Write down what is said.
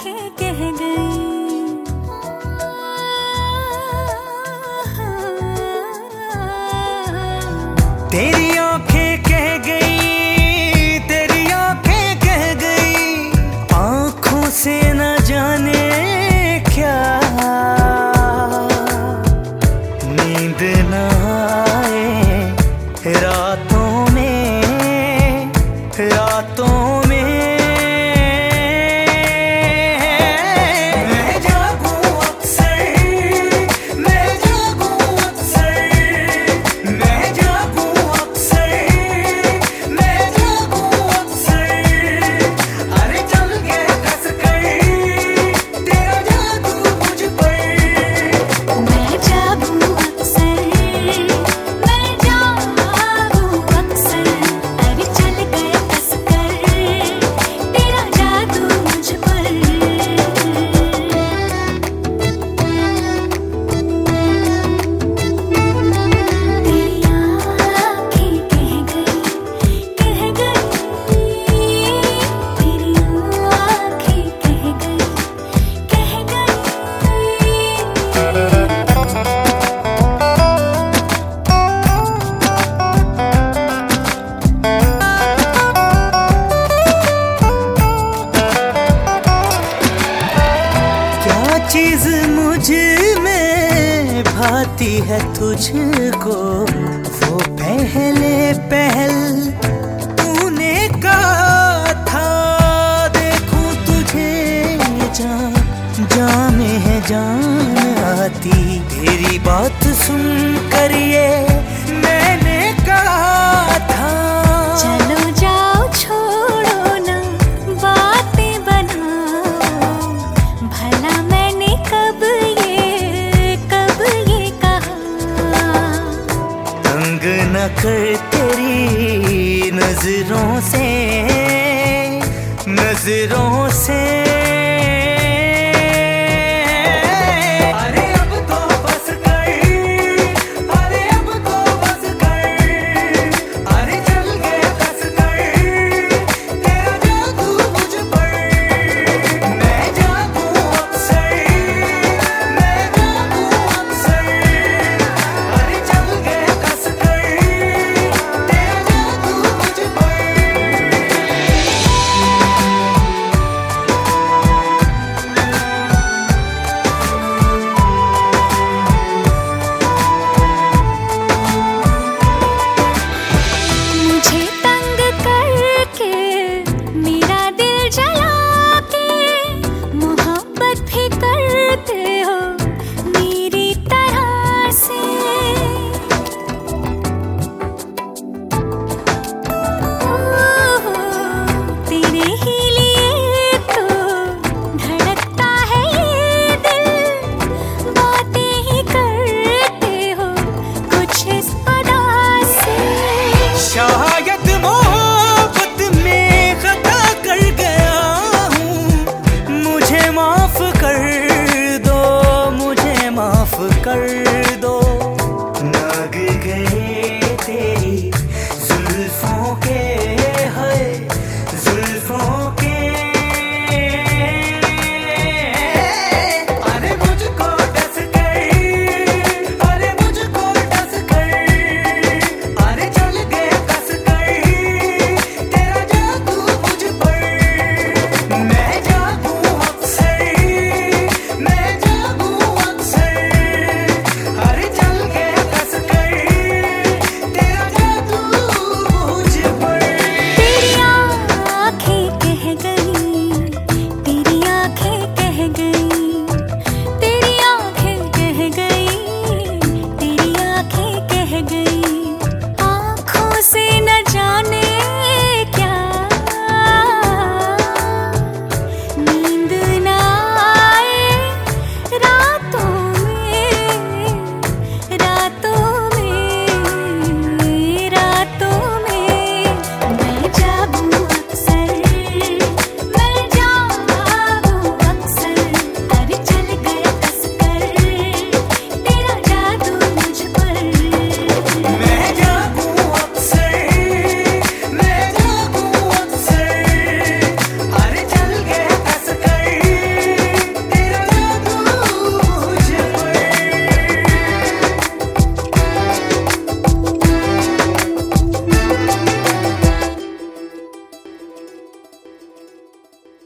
आंखें कह गई, तेरी आंखें कह गई, तेरी आंखें कह गई, आंखों से न जाने क्या, नींद न आए रातों में, रातों में। चीज मुझ में भाती है तुझको, वो पहले पहल तूने कहा था, देखूं तुझे जान जान में है जान आती, तेरी बात सुन कर ये मैंने कहा था। चलो जाओ छोड़ो ना बातें बनाओ, भला मैंने कब ये कहा, तंग न कर तेरी नजरों से, नजरों से।